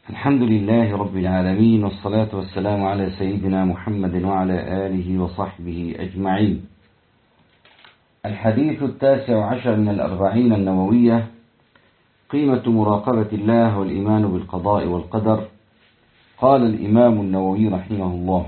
الحمد لله رب العالمين، والصلاة والسلام على سيدنا محمد وعلى آله وصحبه أجمعين. الحديث 19 من الأربعين النووية: قيمة مراقبة الله والإيمان بالقضاء والقدر. قال الإمام النووي رحمه الله: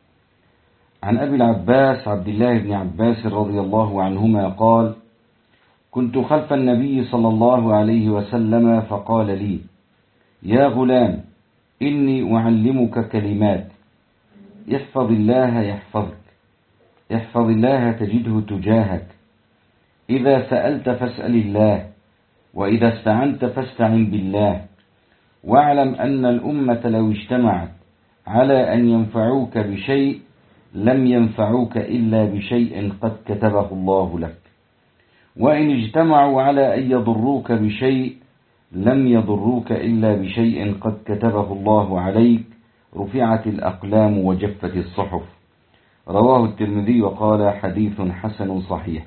عن أبي العباس عبد الله بن عباس رضي الله عنهما قال: كنت خلف النبي صلى الله عليه وسلم فقال لي: يا غلام، إني أعلمك كلمات، احفظ الله يحفظك، احفظ الله تجده تجاهك، إذا سألت فاسأل الله، وإذا استعنت فاستعن بالله، واعلم أن الأمة لو اجتمعت على أن ينفعوك بشيء لم ينفعوك إلا بشيء قد كتبه الله لك، وإن اجتمعوا على أن يضروك بشيء لم يضروك إلا بشيء قد كتبه الله عليك، رفعت الأقلام وجفت الصحف. رواه الترمذي وقال: حديث حسن صحيح.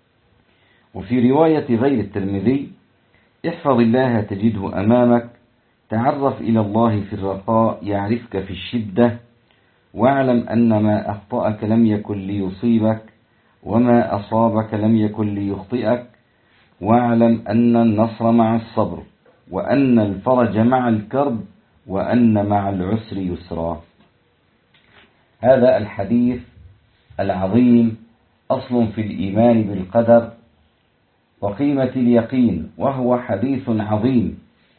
وفي رواية غير الترمذي: احفظ الله تجده أمامك، تعرف إلى الله في الرخاء يعرفك في الشدة، واعلم أن ما أخطأك لم يكن ليصيبك، وما أصابك لم يكن ليخطئك، واعلم أن النصر مع الصبر، وأن الفرج مع الكرب، وأن مع العسر يسرا. هذا الحديث العظيم أصل في الإيمان بالقدر وقيمة اليقين، وهو حديث عظيم،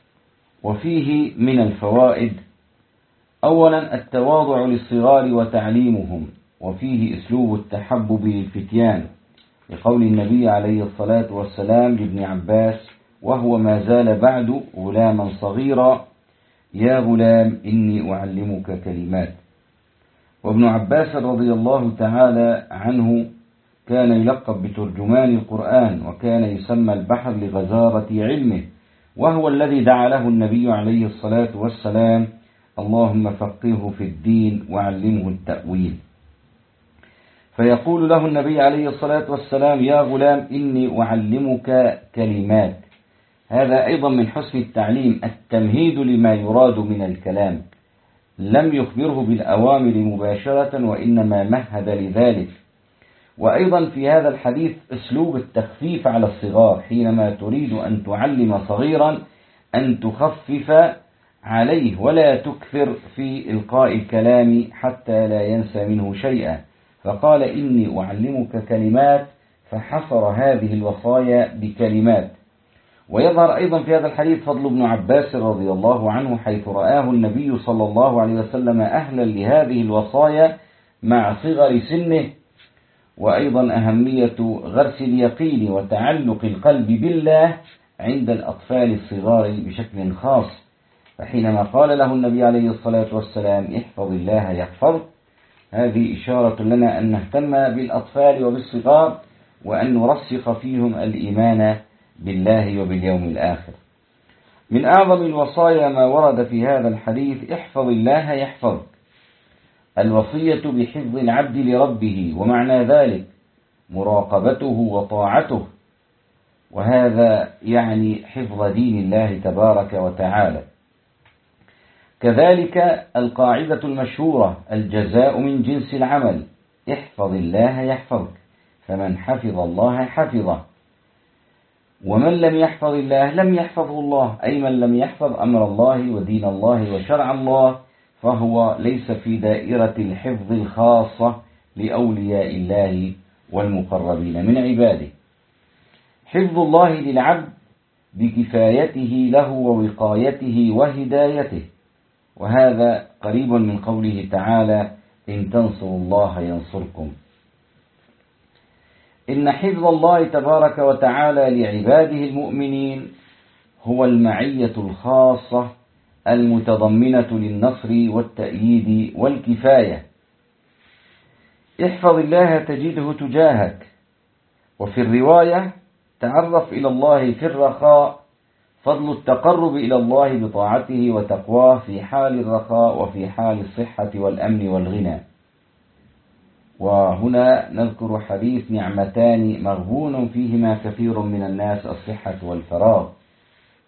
وفيه من الفوائد: أولا التواضع للصغار وتعليمهم، وفيه أسلوب التحبب للفتيان، لقول النبي عليه الصلاة والسلام لابن عباس وهو ما زال بعد غلاما صغيرا: يا غلام، إني أعلمك كلمات. وابن عباس رضي الله تعالى عنه كان يلقب بترجمان القرآن، وكان يسمى البحر لغزارة علمه، وهو الذي دعا له النبي عليه الصلاة والسلام: اللهم فقهه في الدين وعلمه التأويل. فيقول له النبي عليه الصلاة والسلام: يا غلام، إني أعلمك كلمات. هذا أيضا من حسن التعليم، التمهيد لما يراد من الكلام، لم يخبره بالأوامر مباشرة، وإنما مهد لذلك. وأيضا في هذا الحديث أسلوب التخفيف على الصغار، حينما تريد أن تعلم صغيرا أن تخفف عليه ولا تكثر في إلقاء الكلام حتى لا ينسى منه شيئا، فقال: إني أعلمك كلمات، فحصر هذه الوصايا بكلمات. ويظهر أيضا في هذا الحديث فضل ابن عباس رضي الله عنه، حيث رآه النبي صلى الله عليه وسلم أهلا لهذه الوصايا مع صغر سنه، وأيضا أهمية غرس اليقين وتعلق القلب بالله عند الأطفال الصغار بشكل خاص. فحينما قال له النبي عليه الصلاة والسلام: احفظ الله يحفظك، هذه إشارة لنا أن نهتم بالأطفال وبالصغار، وأن نرسخ فيهم الإيمان بالله وباليوم الآخر. من أعظم الوصايا ما ورد في هذا الحديث: احفظ الله يحفظك، الوصية بحفظ العبد لربه، ومعنى ذلك مراقبته وطاعته، وهذا يعني حفظ دين الله تبارك وتعالى. كذلك القاعدة المشهورة: الجزاء من جنس العمل، احفظ الله يحفظك، فمن حفظ الله حفظه، ومن لم يحفظ الله لم يحفظه الله، أي من لم يحفظ أمر الله ودين الله وشرع الله فهو ليس في دائرة الحفظ الخاصة لأولياء الله والمقربين من عباده. حفظ الله للعبد بكفايته له ووقايته وهدايته، وهذا قريب من قوله تعالى: إن تنصروا الله ينصركم. إن حفظ الله تبارك وتعالى لعباده المؤمنين هو المعية الخاصة المتضمنة للنصر والتأييد والكفاية. احفظ الله تجده تجاهك. وفي الرواية: تعرف إلى الله في الرخاء، فضل التقرب إلى الله بطاعته وتقواه في حال الرخاء وفي حال الصحة والأمن والغنى. وهنا نذكر حديث: نعمتان مغبون فيهما كثير من الناس، الصحة والفراغ.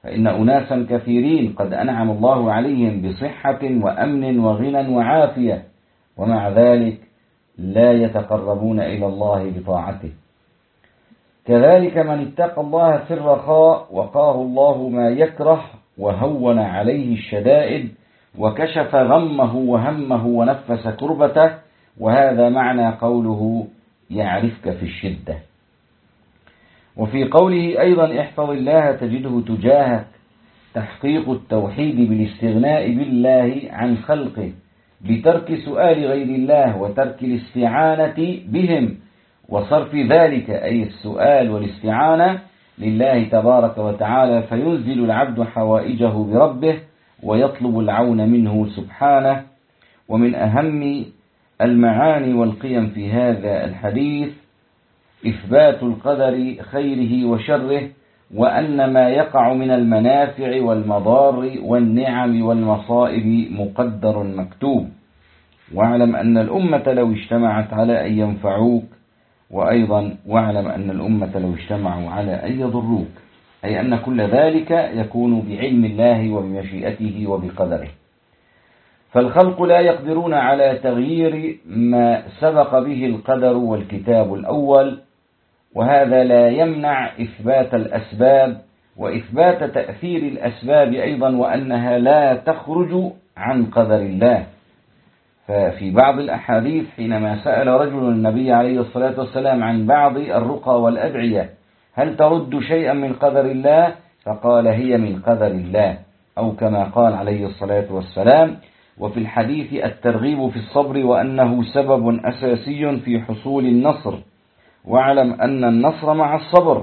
فإن أناسا كثيرين قد أنعم الله عليهم بصحة وأمن وغنى وعافية، ومع ذلك لا يتقربون إلى الله بطاعته. كذلك من اتقى الله في الرخاء وقاه الله ما يكره وهون عليه الشدائد وكشف غمه وهمه ونفس كربته، وهذا معنى قوله يعرفك في الشدة. وفي قوله أيضا احفظ الله تجده تجاهك، تحقيق التوحيد بالاستغناء بالله عن خلقه بترك سؤال غير الله وترك الاستعانة بهم وصرف ذلك أي السؤال والاستعانة لله تبارك وتعالى، فينزل العبد حوائجه بربه ويطلب العون منه سبحانه. ومن أهم المعاني والقيم في هذا الحديث إثبات القدر خيره وشره، وأن ما يقع من المنافع والمضار والنعم والمصائب مقدر مكتوب. واعلم أن الأمة لو اجتمعت على أن ينفعوك، وأيضا واعلم أن الأمة لو اجتمعوا على أن يضروك، أي أن كل ذلك يكون بعلم الله وبمشيئته وبقدره. فالخلق لا يقدرون على تغيير ما سبق به القدر والكتاب الأول، وهذا لا يمنع إثبات الأسباب وإثبات تأثير الأسباب أيضا، وأنها لا تخرج عن قدر الله. ففي بعض الأحاديث حينما سأل رجل النبي عليه الصلاة والسلام عن بعض الرقى والأدعية هل ترد شيئا من قدر الله؟ فقال هي من قدر الله، أو كما قال عليه الصلاة والسلام. وفي الحديث الترغيب في الصبر وأنه سبب أساسي في حصول النصر، واعلم أن النصر مع الصبر.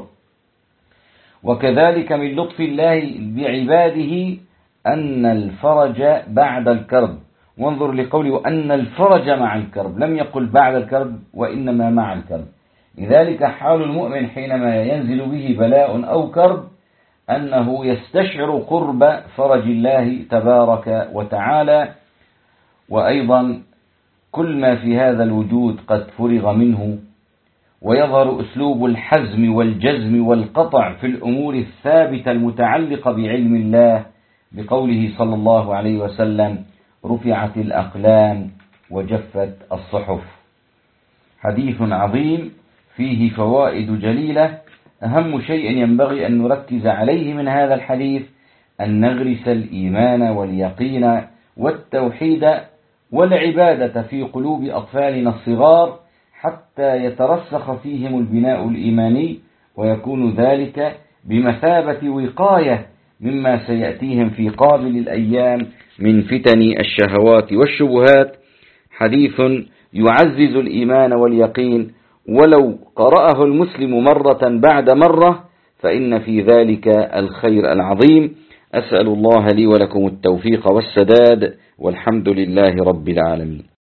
وكذلك من لطف الله بعباده أن الفرج بعد الكرب، وانظر لقوله أن الفرج مع الكرب، لم يقل بعد الكرب وإنما مع الكرب. لذلك حال المؤمن حينما ينزل به بلاء أو كرب أنه يستشعر قرب فرج الله تبارك وتعالى. وأيضا كل ما في هذا الوجود قد فرغ منه، ويظهر أسلوب الحزم والجزم والقطع في الأمور الثابتة المتعلقة بعلم الله بقوله صلى الله عليه وسلم رفعت الأقلام وجفت الصحف. حديث عظيم فيه فوائد جليلة. أهم شيء ينبغي أن نركز عليه من هذا الحديث أن نغرس الإيمان واليقين والتوحيد والعبادة في قلوب أطفالنا الصغار حتى يترسخ فيهم البناء الإيماني، ويكون ذلك بمثابة وقاية مما سيأتيهم في قابل الأيام من فتن الشهوات والشبهات. حديث يعزز الإيمان واليقين، ولو قرأه المسلم مرة بعد مرة فإن في ذلك الخير العظيم. أسأل الله لي ولكم التوفيق والسداد، والحمد لله رب العالمين.